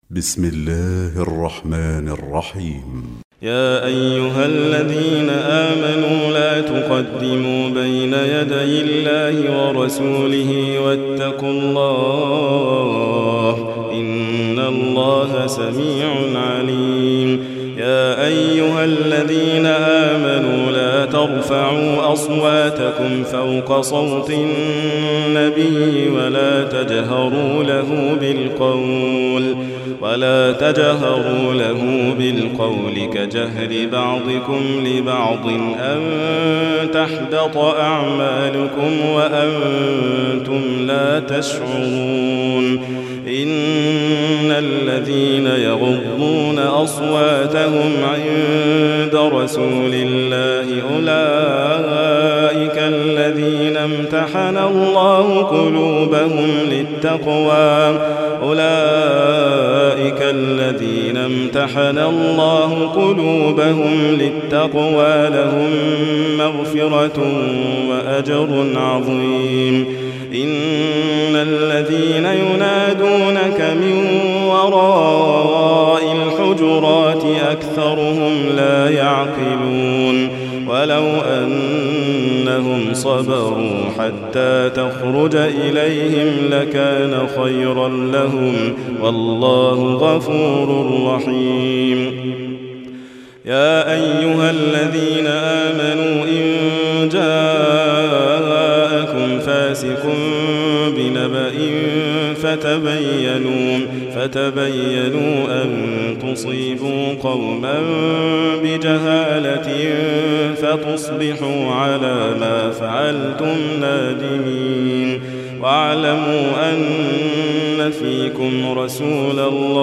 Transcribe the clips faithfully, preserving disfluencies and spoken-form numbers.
بسم الله الرحمن الرحيم. يا أيها الذين آمنوا لا تقدموا بين يدي الله ورسوله واتقوا الله إن الله سميع عليم. يا أيها الذين آمنوا لا ترفعوا أصواتكم فوق صوت النبي ولا تجهروا له بالقول ولا تجهروا له بالقول كجهر بعضكم لبعض أن تحبط أعمالكم وأنتم لا تشعرون. إن الذين يغضون أصواتهم عند رسول الله أولئك الذين امتحن الله قلوبهم للتقوى أولئك الذين امتحن الله قلوبهم للتقوى لهم مغفرة وأجر عظيم. إن الذين ينادونك من وراء الحجرات أكثرهم لا يعقلون. ولو أنهم صبروا حتى تخرج إليهم لكان خيرا لهم والله غفور رحيم. يا أيها الذين آمنوا إن جاءكم فاسق بنبأ فتبينوا فتبينوا أن تصيبوا قوما بجهالة فتصبحوا على ما فعلتم نادمين. واعلموا أن فيكم رسول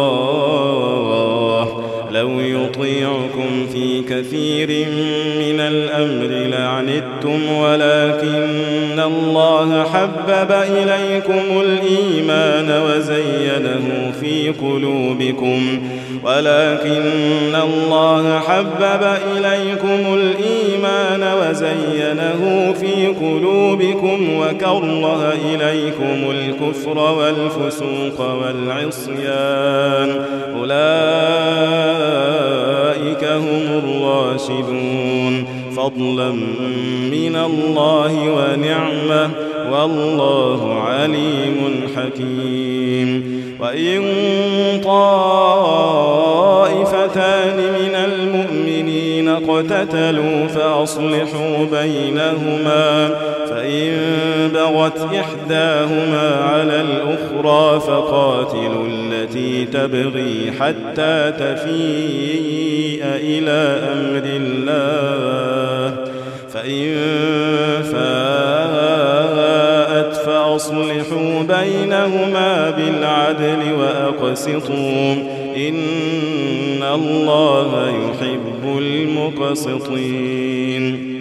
الله لو يطيعكم في كثير من الأمر لعنتم ولكن الله حبب إليكم الإيمان وزينه في قلوبكم ولكن الله حبب إليكم الإيمان وزينه في قلوبكم وكره إليكم الكفر والفسوق والعصيان أولئك هم الراشدون فضلا من الله ونعمة والله عليم حكيم. وإن طائفتان من المؤمنين اقتتلوا فأصلحوا بينهما فإن بغت إحداهما على الأخرى فقاتلوا التي تبغي حتى تفيء إلى أمر الله فإن فاءت فأصلحوا بينهما بالعدل وأقسطوا إن الله يحب المقسطين.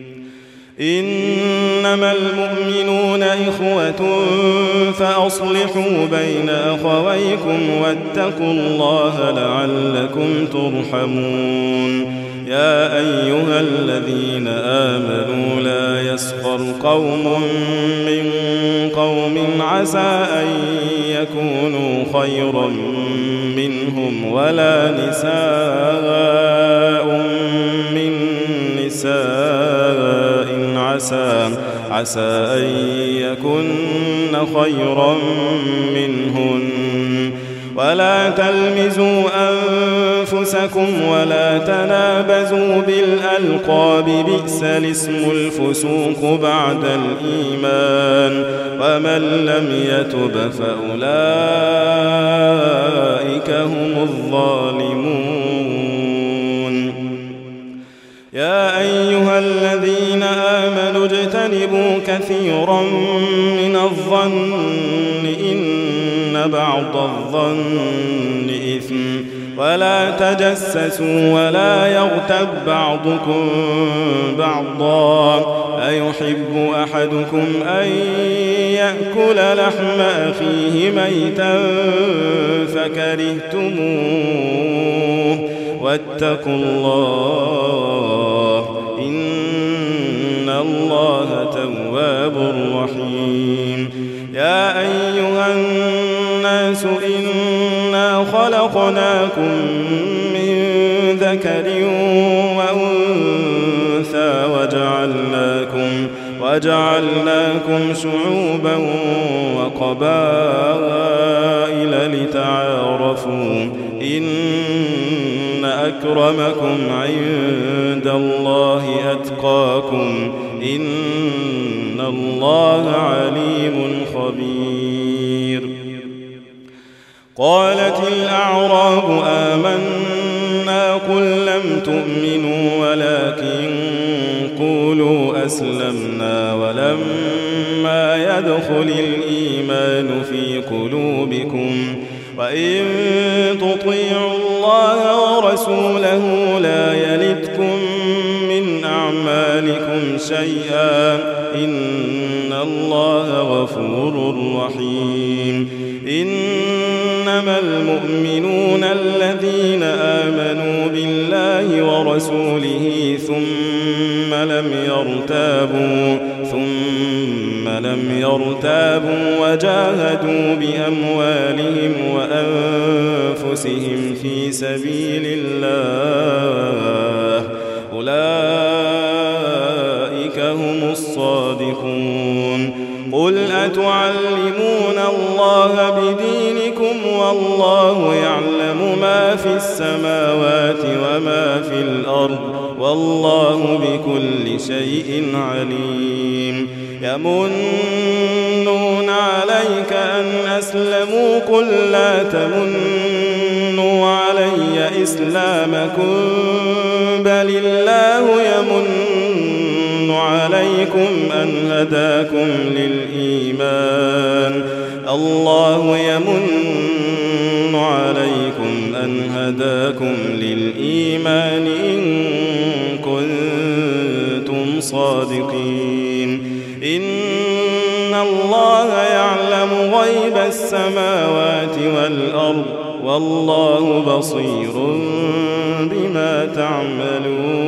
إنما المؤمنون إخوة فأصلحوا بين أخويكم واتقوا الله لعلكم ترحمون. يا أيها الذين آمنوا لا يسخر قوم من قوم عسى أن يكونوا خيرا منهم ولا نساء من نساء عسى عسى أن يكن خيرا منهن. ولا تلمزوا أنفسكم ولا تنابزوا بالألقاب بئس الاسم الفسوق بعد الإيمان ومن لم يتب فأولئك هم الظالمون. يا أيها الذين آمنوا اجتنبوا كثيرا من الظن إن بعض الظن إثم ولا تجسسوا ولا يغتب بعضكم بعضا أيحب أحدكم أن يأكل لحم أخيه ميتا فكرهتموه واتقوا الله إن الله تواب رحيم. يا أيها الناس إنا خلقناكم خلقناكم من ذكر وأنثى وجعلناكم, وجعلناكم شعوبا وقبائل لتعارفوا إن أكرمكم عند الله أتقاكم إن الله عليم خبير. قالت الأعراب آمنا قل لم تؤمنوا ولكن قولوا أسلمنا ولما يدخل الإيمان في قلوبكم وإن تطيعوا الله ورسوله لا يلتكم من أعمالكم شيئا إن الله غفور رحيم. إنما المؤمنون الذين آمنوا بالله ورسوله ثم لم يرتابوا ثم لم يرتابوا وجاهدوا بأموالهم وأنفسهم في سبيل الله أولئك هم الصادقون. قل أتعلمون الله بدينكم والله يعلم ما في السماوات وما في الأرض والله بكل شيء عليم. يمنون عليك أن أسلموا قل لا تمنوا علي إسلامكم بل الله يمن عليكم أن هداكم للإيمان الله يمن عليكم أن هداكم للإيمان إن كنتم صادقين. إن الله يعلم غيب السماوات والأرض والله بصير بما تعملون.